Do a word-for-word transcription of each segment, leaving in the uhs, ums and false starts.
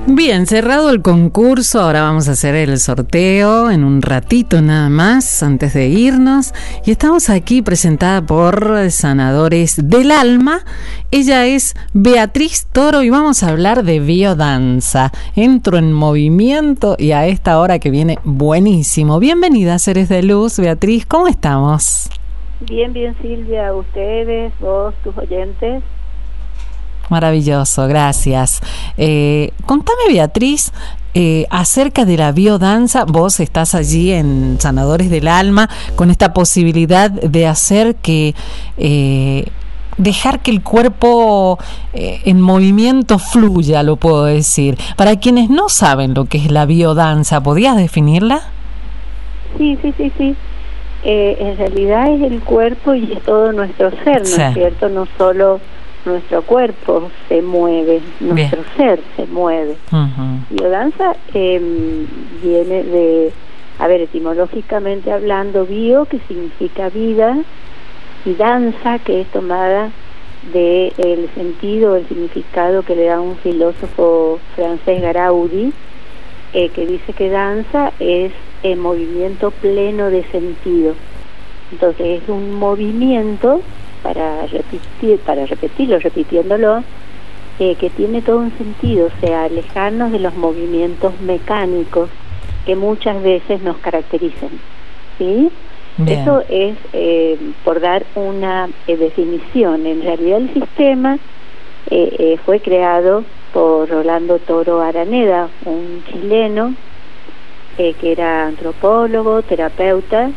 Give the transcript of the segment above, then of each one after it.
Bien, cerrado el concurso, ahora vamos a hacer el sorteo en un ratito nada más, antes de irnos. Y estamos aquí presentada por Sanadores del Alma. Ella es Beatriz Toro y vamos a hablar de biodanza. Entro en movimiento y a esta hora que viene buenísimo. Bienvenida, Seres de Luz. Beatriz, ¿cómo estamos? Bien, bien, Silvia. Ustedes, vos, tus oyentes. Maravilloso, gracias. Eh, contame, Beatriz, eh, acerca de la biodanza. Vos estás allí en Sanadores del Alma con esta posibilidad de hacer que, eh, dejar que el cuerpo eh, en movimiento fluya, lo puedo decir. Para quienes no saben lo que es la biodanza, ¿podrías definirla? Sí, sí, sí, sí. Eh, en realidad es el cuerpo y es todo nuestro ser, ¿no sí. es cierto? No solo nuestro cuerpo se mueve, nuestro Bien. ser se mueve. Uh-huh. Biodanza eh, viene de, a ver, etimológicamente hablando, bio, que significa vida, y danza, que es tomada de el sentido, el significado que le da un filósofo francés, Garaudi, eh, que dice que danza es el movimiento pleno de sentido. Entonces es un movimiento para repetir, para repetirlo, repitiéndolo, eh, que tiene todo un sentido, o sea, alejarnos de los movimientos mecánicos que muchas veces nos caracterizan, ¿sí? Bien. Eso es, eh, por dar una eh, definición. En realidad el sistema eh, eh, fue creado por Rolando Toro Araneda, un chileno eh, que era antropólogo, terapeuta,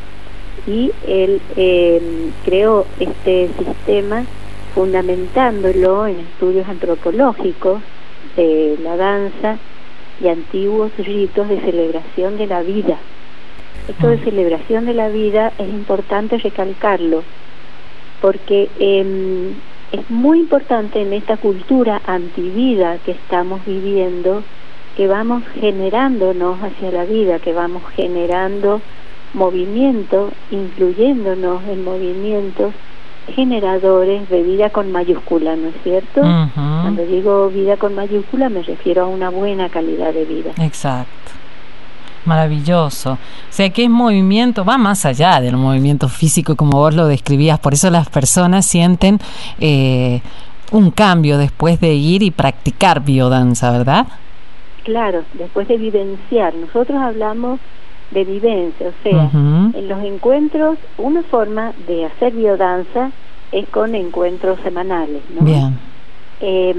y él eh, creó este sistema fundamentándolo en estudios antropológicos de la danza y antiguos ritos de celebración de la vida. Esto de celebración de la vida es importante recalcarlo porque eh, es muy importante en esta cultura antivida que estamos viviendo, que vamos generándonos hacia la vida, que vamos generando movimiento, incluyéndonos en movimientos generadores de vida con mayúscula, ¿no es cierto? Uh-huh. Cuando digo vida con mayúscula me refiero a una buena calidad de vida. Exacto. Maravilloso. O sea que es movimiento, va más allá del movimiento físico como vos lo describías, por eso las personas sienten eh, un cambio después de ir y practicar biodanza, ¿verdad? Claro, después de vivenciar. Nosotros hablamos de vivencia, o sea, uh-huh. en los encuentros, una forma de hacer biodanza es con encuentros semanales, ¿no? Bien. Eh,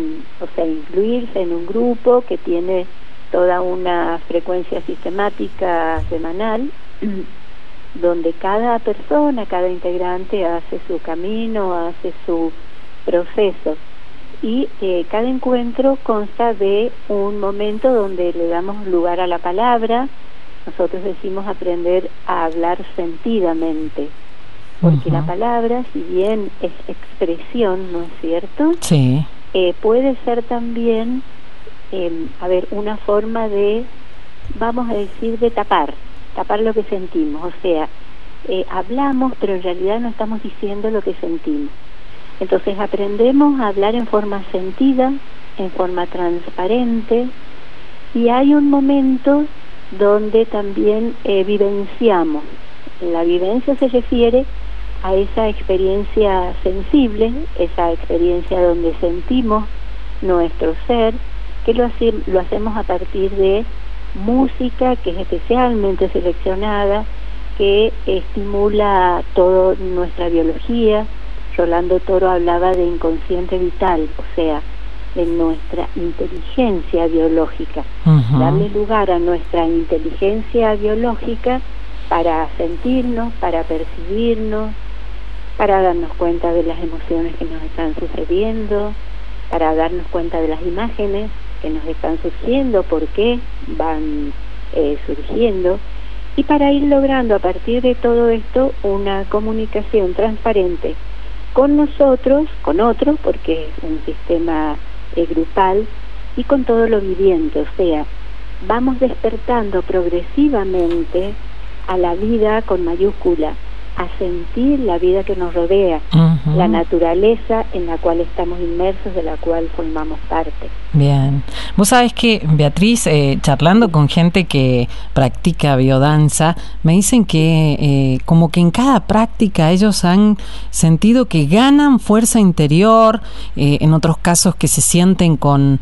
o sea, incluirse en un grupo que tiene toda una frecuencia sistemática semanal, donde cada persona, cada integrante hace su camino, hace su proceso, y eh, cada encuentro consta de un momento donde le damos lugar a la palabra. Nosotros decimos aprender a hablar sentidamente, porque uh-huh. la palabra, si bien es expresión, ¿no es cierto? Sí. Eh, puede ser también, eh, a ver, una forma de, vamos a decir, de tapar, tapar lo que sentimos. O sea, eh, hablamos, pero en realidad no estamos diciendo lo que sentimos. Entonces aprendemos a hablar en forma sentida, en forma transparente, y hay un momento donde también eh, vivenciamos. La vivencia se refiere a esa experiencia sensible, esa experiencia donde sentimos nuestro ser, que lo, hace, lo hacemos a partir de música que es especialmente seleccionada, que estimula toda nuestra biología. Rolando Toro hablaba de inconsciente vital, o sea, de nuestra inteligencia biológica, uh-huh. darle lugar a nuestra inteligencia biológica para sentirnos, para percibirnos, para darnos cuenta de las emociones que nos están sucediendo, para darnos cuenta de las imágenes que nos están surgiendo, por qué van eh, surgiendo, y para ir logrando a partir de todo esto una comunicación transparente con nosotros, con otros, porque es un sistema eh, grupal, y con todo lo viviente. O sea, vamos despertando progresivamente a la vida con mayúscula, a sentir la vida que nos rodea, uh-huh. uh-huh. la naturaleza en la cual estamos inmersos, de la cual formamos parte. Bien. Vos sabés que, Beatriz, eh, charlando con gente que practica biodanza, me dicen que eh, como que en cada práctica ellos han sentido que ganan fuerza interior, eh, en otros casos que se sienten con,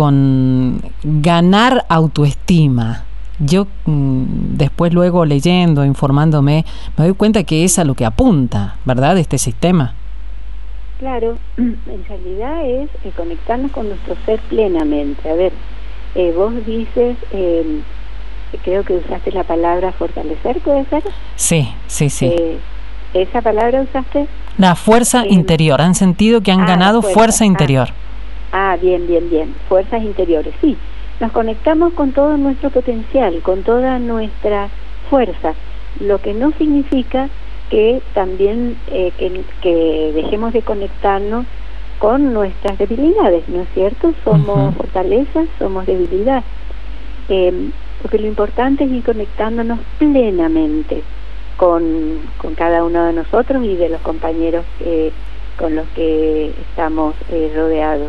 con ganar autoestima. Yo mmm, después, luego leyendo, informándome, me doy cuenta que es a lo que apunta, ¿verdad?, este sistema. Claro, en realidad es eh, conectarnos con nuestro ser plenamente. A ver, eh, vos dices, eh, creo que usaste la palabra fortalecer, ¿puede ser? Sí, sí, sí. Eh, ¿Esa palabra usaste? La fuerza eh, interior, han sentido que han ah, ganado fuerza, fuerza interior. Ah, ah, bien, bien, bien, fuerzas interiores, sí. Nos conectamos con todo nuestro potencial, con toda nuestra fuerza, lo que no significa que también eh, que, que dejemos de conectarnos con nuestras debilidades, ¿no es cierto? Somos uh-huh. fortalezas, somos debilidad, eh, porque lo importante es ir conectándonos plenamente con, con cada uno de nosotros y de los compañeros eh, con los que estamos eh, rodeados.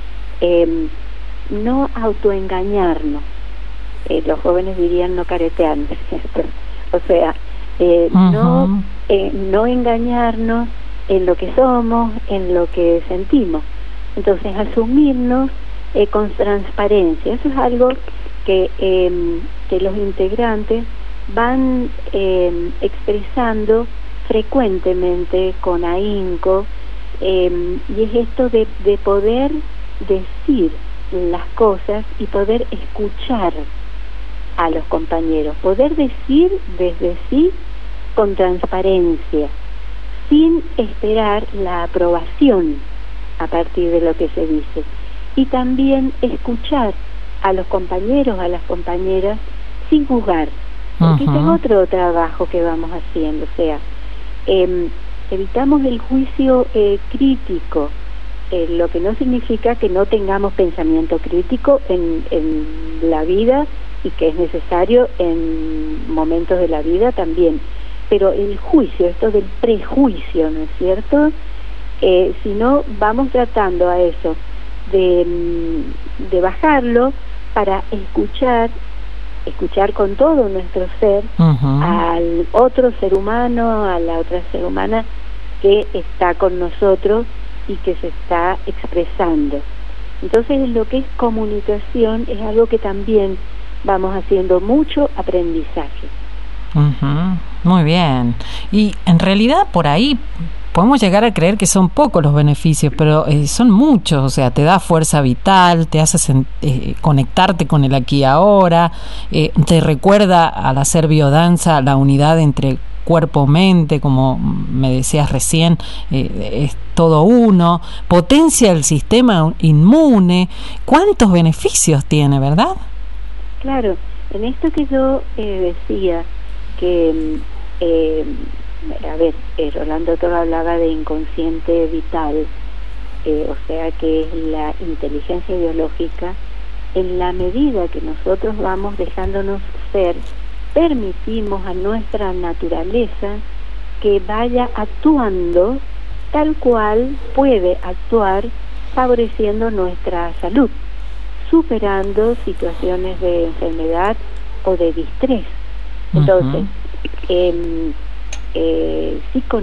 Eh, no autoengañarnos, eh, los jóvenes dirían no caretearnos, ¿cierto? O sea, eh, uh-huh. no eh, no engañarnos en lo que somos, en lo que sentimos. Entonces, asumirnos eh, con transparencia. Eso es algo que, eh, que los integrantes van eh, expresando frecuentemente con ahínco, eh, y es esto de, de poder decir las cosas y poder escuchar a los compañeros, poder decir desde sí con transparencia, sin esperar la aprobación a partir de lo que se dice, y también escuchar a los compañeros, a las compañeras, sin juzgar, porque uh-huh. ese es otro trabajo que vamos haciendo, o sea, eh, evitamos el juicio eh, crítico, eh, lo que no significa que no tengamos pensamiento crítico en, en la vida, y que es necesario en momentos de la vida también, pero el juicio, esto del prejuicio, ¿no es cierto? Eh, si no, vamos tratando a eso de, de bajarlo para escuchar, escuchar con todo nuestro ser uh-huh. al otro ser humano, a la otra ser humana que está con nosotros y que se está expresando. Entonces, lo que es comunicación es algo que también vamos haciendo mucho aprendizaje. Uh-huh. Muy bien. Y en realidad por ahí podemos llegar a creer que son pocos los beneficios, pero eh, son muchos. O sea, te da fuerza vital, te hace eh, conectarte con el aquí y ahora, eh, te recuerda al hacer biodanza la unidad entre cuerpo-mente, como me decías recién, eh, es todo uno, potencia el sistema inmune. ¿Cuántos beneficios tiene, verdad? Claro, en esto que yo eh, decía, que, eh, a ver, eh, Rolando Toro hablaba de inconsciente vital, eh, o sea que es la inteligencia biológica, en la medida que nosotros vamos dejándonos ser, permitimos a nuestra naturaleza que vaya actuando tal cual puede actuar, favoreciendo nuestra salud, superando situaciones de enfermedad o de distrés. Entonces, uh-huh. eh, eh,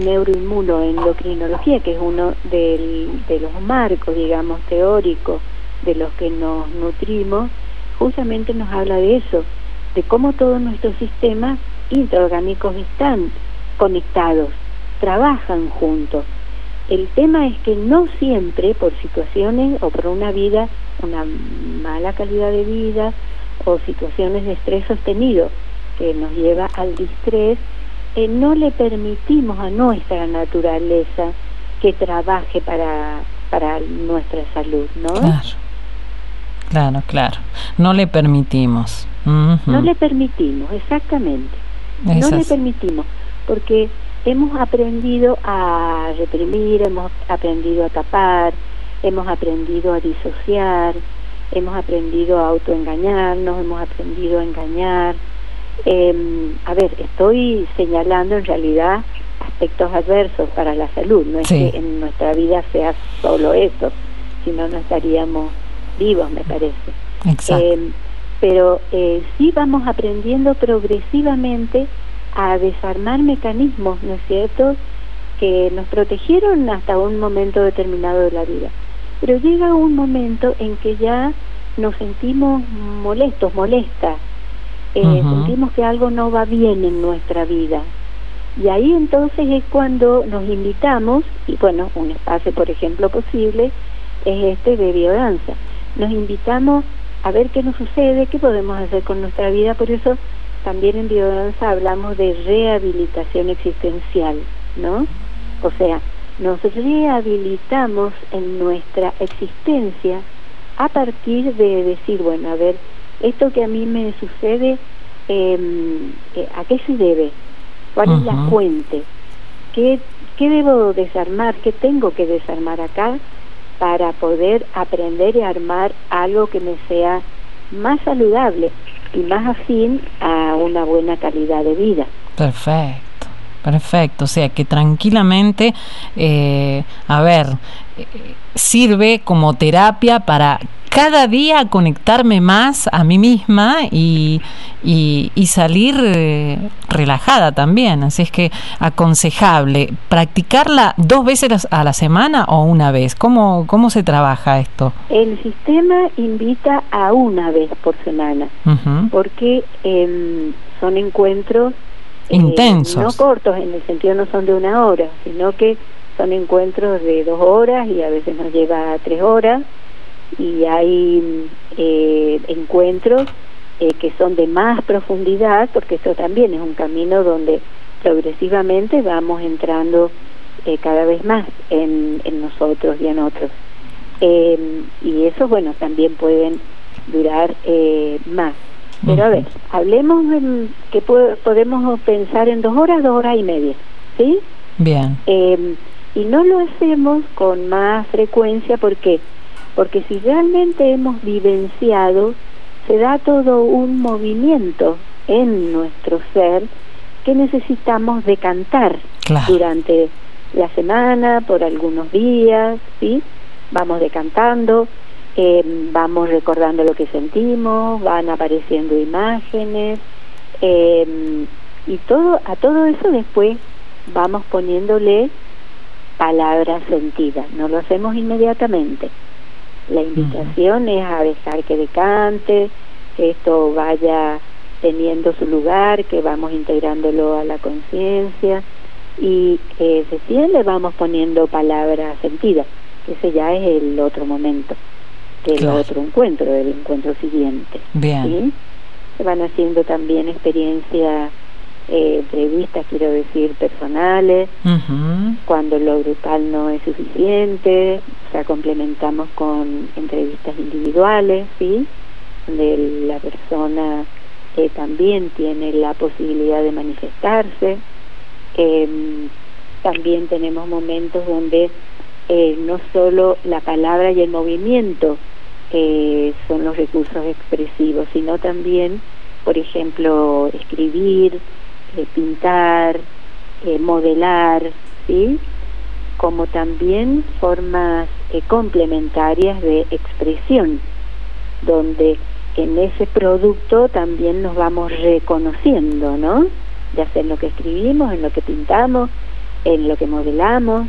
psiconeuroinmunoendocrinología, que es uno del, de los marcos, digamos, teóricos de los que nos nutrimos, justamente nos habla de eso, de cómo todos nuestros sistemas intraorgánicos están conectados, trabajan juntos. El tema es que no siempre, por situaciones o por una vida, una mala calidad de vida o situaciones de estrés sostenido que nos lleva al distrés, eh, no le permitimos a nuestra naturaleza que trabaje para, para nuestra salud, ¿no? Claro, claro, claro. No le permitimos. Uh-huh. No le permitimos, exactamente. Esas. No le permitimos, porque hemos aprendido a reprimir, hemos aprendido a tapar, hemos aprendido a disociar, hemos aprendido a autoengañarnos, hemos aprendido a engañar. Eh, a ver, estoy señalando en realidad efectos adversos para la salud. No es sí. que en nuestra vida sea solo eso, si no, no estaríamos vivos, me parece. Exacto. Eh, pero eh, sí vamos aprendiendo progresivamente a desarmar mecanismos, ¿no es cierto?, que nos protegieron hasta un momento determinado de la vida. Pero llega un momento en que ya nos sentimos molestos, molestas, eh, uh-huh. sentimos que algo no va bien en nuestra vida. Y ahí entonces es cuando nos invitamos, y bueno, un espacio, por ejemplo, posible, es este de biodanza. Nos invitamos a ver qué nos sucede, qué podemos hacer con nuestra vida. Por eso también en biodanza hablamos de rehabilitación existencial, ¿no? O sea, nos rehabilitamos en nuestra existencia a partir de decir, bueno, a ver, esto que a mí me sucede, eh, eh, ¿a qué se debe? ¿Cuál uh-huh. es la fuente? ¿Qué, ¿Qué debo desarmar? ¿Qué tengo que desarmar acá para poder aprender y armar algo que me sea más saludable y más afín a una buena calidad de vida? Perfecto. Perfecto, o sea que tranquilamente, eh, a ver, eh, sirve como terapia para cada día conectarme más a mí misma y, y, y salir eh, relajada también. Así es que aconsejable, ¿practicarla dos veces a la semana o una vez? ¿Cómo, cómo se trabaja esto? El sistema invita a una vez por semana, uh-huh. porque eh, son encuentros intensos. Eh, no cortos, en el sentido no son de una hora, sino que son encuentros de dos horas y a veces nos lleva a tres horas, y hay eh, encuentros eh, que son de más profundidad, porque esto también es un camino donde progresivamente vamos entrando eh, cada vez más en, en nosotros y en otros. Eh, y eso, bueno, también pueden durar eh, más. Pero a ver, hablemos de que po- podemos pensar en dos horas, dos horas y media, ¿sí? Bien. Eh, y no lo hacemos con más frecuencia, ¿por qué? Porque si realmente hemos vivenciado, se da todo un movimiento en nuestro ser que necesitamos decantar claro. durante la semana, por algunos días, ¿sí? Vamos decantando. Eh, vamos recordando lo que sentimos, van apareciendo imágenes, eh, y todo a todo eso después vamos poniéndole palabras sentidas. No lo hacemos inmediatamente. La invitación uh-huh. es a dejar que decante, que esto vaya teniendo su lugar, que vamos integrándolo a la conciencia, y eh, recién le vamos poniendo palabras sentidas, que ese ya es el otro momento del claro. otro encuentro, del encuentro siguiente. Bien. ¿Sí? Se van haciendo también experiencias, eh, entrevistas, quiero decir, personales, uh-huh. cuando lo grupal no es suficiente, o sea, complementamos con entrevistas individuales, ¿sí? Donde la persona eh, también tiene la posibilidad de manifestarse. Eh, también tenemos momentos donde eh, no solo la palabra y el movimiento Eh, son los recursos expresivos, sino también, por ejemplo, escribir, eh, pintar, eh, modelar, ¿sí? Como también formas eh, complementarias de expresión, donde en ese producto también nos vamos reconociendo, ¿no? Ya sea en lo que escribimos, en lo que pintamos, en lo que modelamos.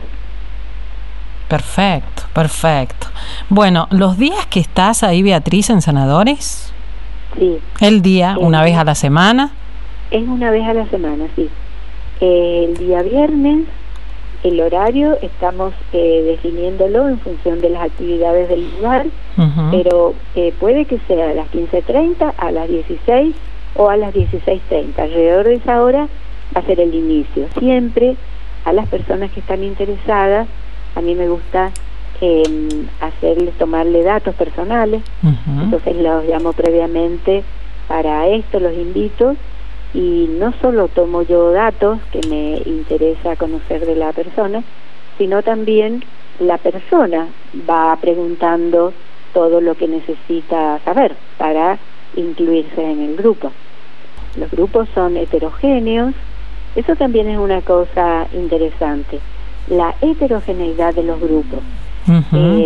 Perfecto, perfecto. Bueno, ¿los días que estás ahí, Beatriz, en Sanadores? Sí. ¿El día, el una vez a la semana? Es una vez a la semana, sí. Eh, el día viernes, el horario, estamos eh, definiéndolo en función de las actividades del lugar, uh-huh. pero eh, puede que sea a las quince treinta, a las dieciséis o a las dieciséis treinta. Alrededor de esa hora va a ser el inicio. Siempre a las personas que están interesadas, a mí me gusta eh, hacerles, tomarle datos personales, uh-huh. entonces los llamo previamente para esto, los invito, y no solo tomo yo datos que me interesa conocer de la persona, sino también la persona va preguntando todo lo que necesita saber para incluirse en el grupo. Los grupos son heterogéneos, Eso también es una cosa interesante. La heterogeneidad de los grupos. Uh-huh. eh,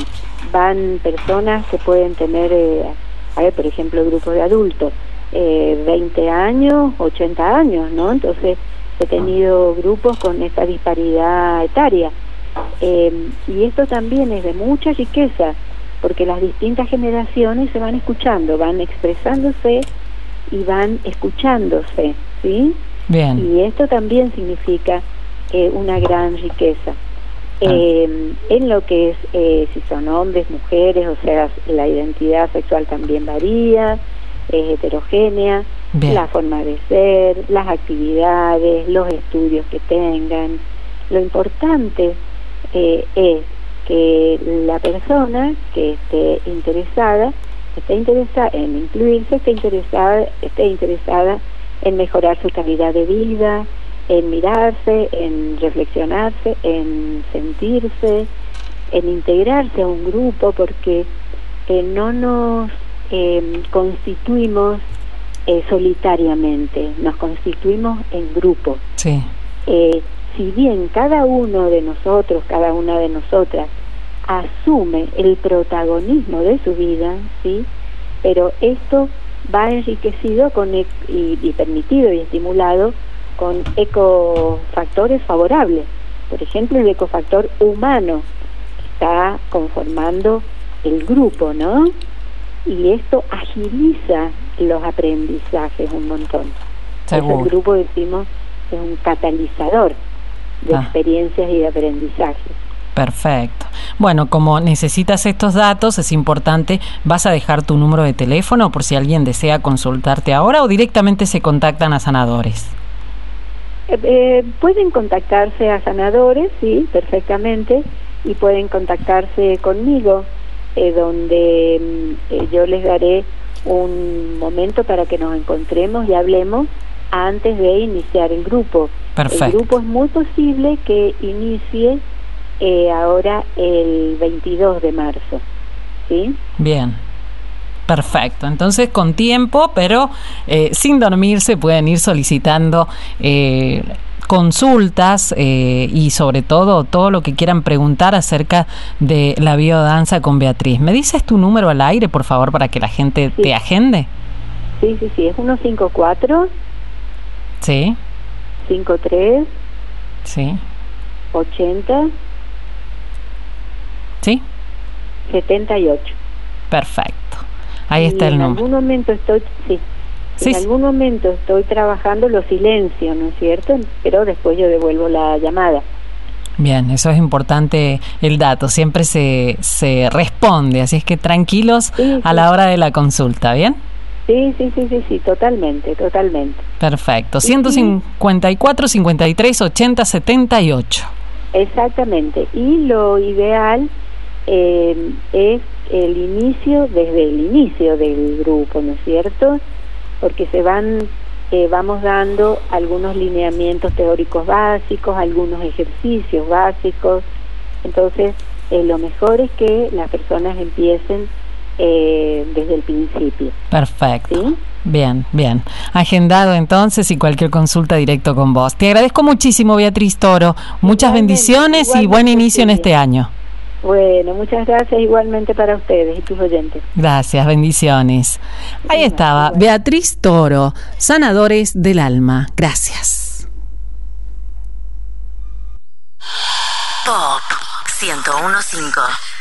van personas que pueden tener, eh, a ver, por ejemplo, grupos de adultos, eh, veinte años, ochenta años, ¿no? Entonces he tenido grupos con esta disparidad etaria. Eh, y esto también es de mucha riqueza, porque las distintas generaciones se van escuchando, van expresándose y van escuchándose, ¿sí? Bien. Y esto también significa eh, una gran riqueza. Ah. Eh, en lo que es, eh, si son hombres, mujeres, o sea, la identidad sexual también varía, es heterogénea, bien, la forma de ser, las actividades, los estudios que tengan. Lo importante eh, es que la persona que esté interesada, esté interesada en incluirse, esté interesada, esté interesada en mejorar su calidad de vida, en mirarse, en reflexionarse, en sentirse, en integrarse a un grupo, porque eh, no nos eh, constituimos eh, solitariamente, nos constituimos en grupo. Sí. Eh, si bien cada uno de nosotros, cada una de nosotras asume el protagonismo de su vida, ¿sí? Pero esto va enriquecido con e- y, y permitido y estimulado con ecofactores favorables. Por ejemplo, el ecofactor humano que está conformando el grupo, ¿no? Y esto agiliza los aprendizajes un montón. Seguro. El grupo, decimos, es un catalizador de ah. experiencias y de aprendizajes. Perfecto. Bueno, como necesitas estos datos, es importante, ¿vas a dejar tu número de teléfono por si alguien desea consultarte ahora o directamente se contactan a Sanadores? Eh, eh, pueden contactarse a Sanadores, sí, perfectamente, y pueden contactarse conmigo, eh, donde eh, yo les daré un momento para que nos encontremos y hablemos antes de iniciar el grupo. Perfecto. El grupo es muy posible que inicie eh, ahora el veintidós de marzo, ¿sí? Bien. Perfecto, entonces con tiempo, pero eh, sin dormirse pueden ir solicitando eh, consultas eh, y sobre todo todo lo que quieran preguntar acerca de la biodanza con Beatriz. ¿Me dices tu número al aire, por favor, para que la gente sí. te agende? Sí, sí, sí, es uno cinco cuatro Sí. cinco tres Sí. ochenta Sí. setenta y ocho. Perfecto. Ahí está el número. En algún momento estoy, sí, sí, en sí. algún momento estoy trabajando los silencios, ¿no es cierto? Pero después yo devuelvo la llamada. Bien, eso es importante el dato, siempre se, se responde, así es que tranquilos sí, a sí. la hora de la consulta, ¿bien? Sí, sí, sí, sí, sí, totalmente, totalmente. Perfecto, ciento cincuenta y cuatro, cincuenta y tres, ochenta, setenta y ocho. Exactamente, y lo ideal eh, es el inicio, desde el inicio del grupo, ¿no es cierto? Porque se van, eh, vamos dando algunos lineamientos teóricos básicos, algunos ejercicios básicos, entonces eh, lo mejor es que las personas empiecen eh, desde el principio. Perfecto. ¿Sí? Bien, bien. Agendado entonces y cualquier consulta directo con vos. Te agradezco muchísimo, Beatriz Toro. Muchas igualmente, bendiciones igualmente, y buen inicio en este año. Bueno, muchas gracias igualmente para ustedes y tus oyentes. Gracias, bendiciones. Ahí estaba Beatriz Toro, Sanadores del Alma. Gracias. Pop ciento uno punto cinco